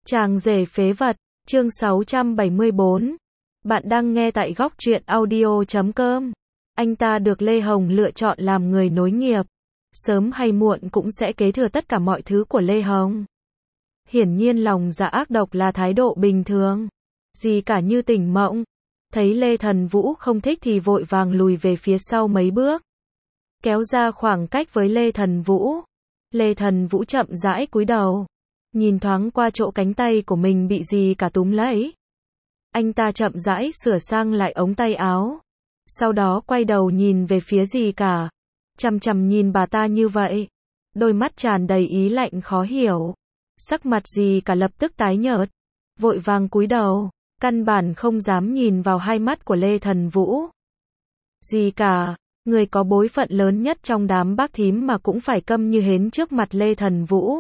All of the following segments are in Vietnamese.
Chàng rể phế vật, chương 674. Bạn đang nghe tại góc truyện audio.com. Anh ta được Lê Hồng lựa chọn làm người nối nghiệp. Sớm hay muộn cũng sẽ kế thừa tất cả mọi thứ của Lê Hồng. Hiển nhiên lòng dạ ác độc là thái độ bình thường. Gì cả như tỉnh mộng. Thấy Lê Thần Vũ không thích thì vội vàng lùi về phía sau mấy bước. Kéo ra khoảng cách với Lê Thần Vũ. Lê Thần Vũ chậm rãi cúi đầu. Nhìn thoáng qua chỗ cánh tay của mình bị gì cả túm lấy. Anh ta chậm rãi sửa sang lại ống tay áo. Sau đó quay đầu nhìn về phía gì cả. Chằm chằm nhìn bà ta như vậy. Đôi mắt tràn đầy ý lạnh khó hiểu. Sắc mặt gì cả lập tức tái nhợt. Vội vàng cúi đầu. Căn bản không dám nhìn vào hai mắt của Lê Thần Vũ. Gì cả, người có bối phận lớn nhất trong đám bác thím mà cũng phải câm như hến trước mặt Lê Thần Vũ.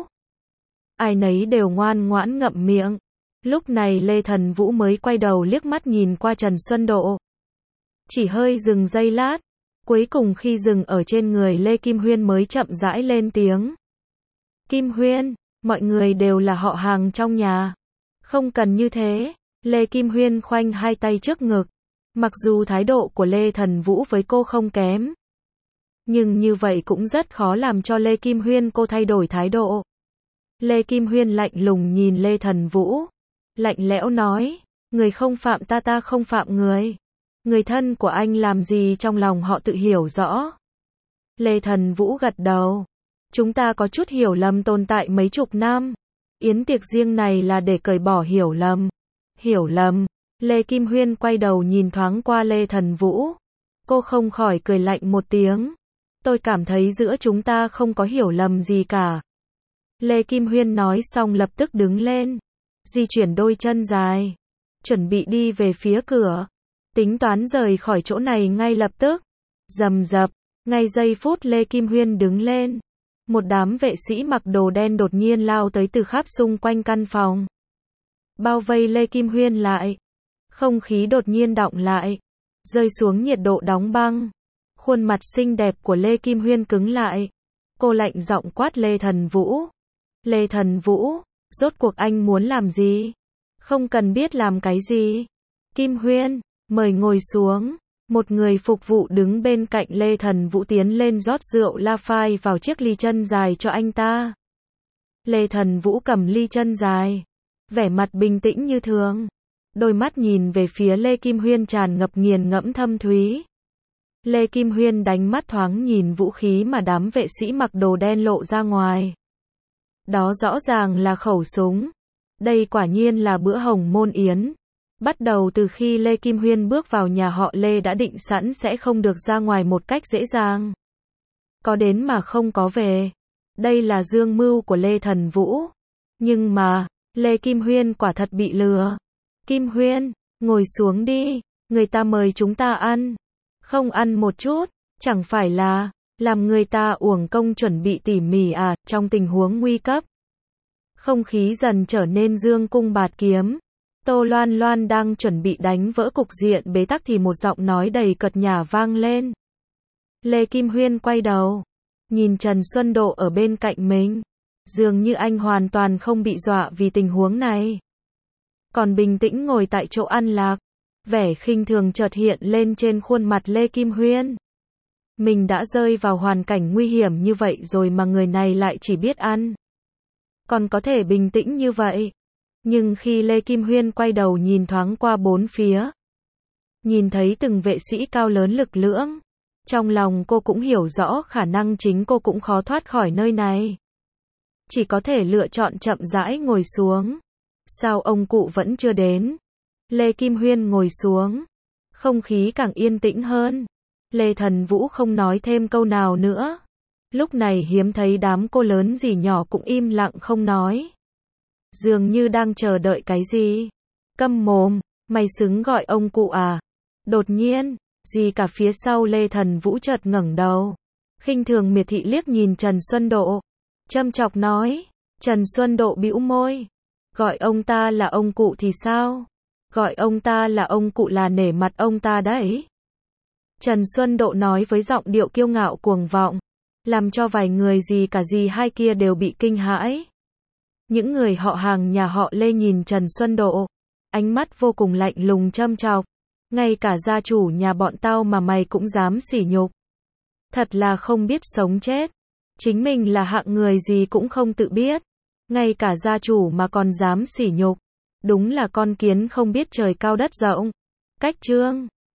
Ai nấy đều ngoan ngoãn ngậm miệng. Lúc này Lê Thần Vũ mới quay đầu liếc mắt nhìn qua Trần Xuân Độ. Chỉ hơi dừng giây lát. Cuối cùng khi dừng ở trên người Lê Kim Huyên mới chậm rãi lên tiếng. Kim Huyên, mọi người đều là họ hàng trong nhà. Không cần như thế. Lê Kim Huyên khoanh hai tay trước ngực. Mặc dù thái độ của Lê Thần Vũ với cô không kém. Nhưng như vậy cũng rất khó làm cho Lê Kim Huyên cô thay đổi thái độ. Lê Kim Huyên lạnh lùng nhìn Lê Thần Vũ. Lạnh lẽo nói. Người không phạm ta, ta không phạm người. Người thân của anh làm gì trong lòng họ tự hiểu rõ. Lê Thần Vũ gật đầu. Chúng ta có chút hiểu lầm tồn tại mấy chục năm. Yến tiệc riêng này là để cởi bỏ hiểu lầm. Hiểu lầm. Lê Kim Huyên quay đầu nhìn thoáng qua Lê Thần Vũ. Cô không khỏi cười lạnh một tiếng. Tôi cảm thấy giữa chúng ta không có hiểu lầm gì cả. Lê Kim Huyên nói xong lập tức đứng lên. Di chuyển đôi chân dài. Chuẩn bị đi về phía cửa. Tính toán rời khỏi chỗ này ngay lập tức. Rầm rập. Ngay giây phút Lê Kim Huyên đứng lên. Một đám vệ sĩ mặc đồ đen đột nhiên lao tới từ khắp xung quanh căn phòng. Bao vây Lê Kim Huyên lại. Không khí đột nhiên đọng lại. Rơi xuống nhiệt độ đóng băng. Khuôn mặt xinh đẹp của Lê Kim Huyên cứng lại. Cô lạnh giọng quát Lê Thần Vũ. Lê Thần Vũ, rốt cuộc anh muốn làm gì? Không cần biết làm cái gì. Kim Huyên, mời ngồi xuống. Một người phục vụ đứng bên cạnh Lê Thần Vũ tiến lên rót rượu La Phai vào chiếc ly chân dài cho anh ta. Lê Thần Vũ cầm ly chân dài. Vẻ mặt bình tĩnh như thường. Đôi mắt nhìn về phía Lê Kim Huyên tràn ngập nghiền ngẫm thâm thúy. Lê Kim Huyên đánh mắt thoáng nhìn vũ khí mà đám vệ sĩ mặc đồ đen lộ ra ngoài. Đó rõ ràng là khẩu súng. Đây quả nhiên là bữa hồng môn yến. Bắt đầu từ khi Lê Kim Huyên bước vào nhà họ Lê đã định sẵn sẽ không được ra ngoài một cách dễ dàng. Có đến mà không có về. Đây là dương mưu của Lê Thần Vũ. Nhưng mà, Lê Kim Huyên quả thật bị lừa. Kim Huyên, ngồi xuống đi. Người ta mời chúng ta ăn. Không ăn một chút, chẳng phải là làm người ta uổng công chuẩn bị tỉ mỉ à, trong tình huống nguy cấp. Không khí dần trở nên dương cung bạt kiếm. Tô Loan Loan đang chuẩn bị đánh vỡ cục diện bế tắc thì một giọng nói đầy cợt nhả vang lên. Lê Kim Huyên quay đầu, nhìn Trần Xuân Độ ở bên cạnh mình. Dường như anh hoàn toàn không bị dọa vì tình huống này. Còn bình tĩnh ngồi tại chỗ ăn lạc. Vẻ khinh thường chợt hiện lên trên khuôn mặt Lê Kim Huyên. Mình đã rơi vào hoàn cảnh nguy hiểm như vậy rồi mà người này lại chỉ biết ăn. Còn có thể bình tĩnh như vậy. Nhưng khi Lê Kim Huyên quay đầu nhìn thoáng qua bốn phía. Nhìn thấy từng vệ sĩ cao lớn lực lưỡng. Trong lòng cô cũng hiểu rõ khả năng chính cô cũng khó thoát khỏi nơi này. Chỉ có thể lựa chọn chậm rãi ngồi xuống. Sao ông cụ vẫn chưa đến? Lê Kim Huyên ngồi xuống. Không khí càng yên tĩnh hơn. Lê Thần Vũ không nói thêm câu nào nữa. Lúc này hiếm thấy đám cô lớn gì nhỏ cũng im lặng không nói. Dường như đang chờ đợi cái gì. Câm mồm, mày xứng gọi ông cụ à? Đột nhiên, gì cả phía sau Lê Thần Vũ chợt ngẩng đầu. Khinh thường miệt thị liếc nhìn Trần Xuân Độ. Châm chọc nói. Trần Xuân Độ bĩu môi. Gọi ông ta là ông cụ thì sao? Gọi ông ta là ông cụ là nể mặt ông ta đấy. Trần Xuân Độ nói với giọng điệu kiêu ngạo cuồng vọng. Làm cho vài người gì cả gì hai kia đều bị kinh hãi. Những người họ hàng nhà họ Lê nhìn Trần Xuân Độ, ánh mắt vô cùng lạnh lùng châm chọc. Ngay cả gia chủ nhà bọn tao mà mày cũng dám sỉ nhục. Thật là không biết sống chết. Chính mình là hạng người gì cũng không tự biết. Ngay cả gia chủ mà còn dám sỉ nhục. Đúng là con kiến không biết trời cao đất rộng. Cách chương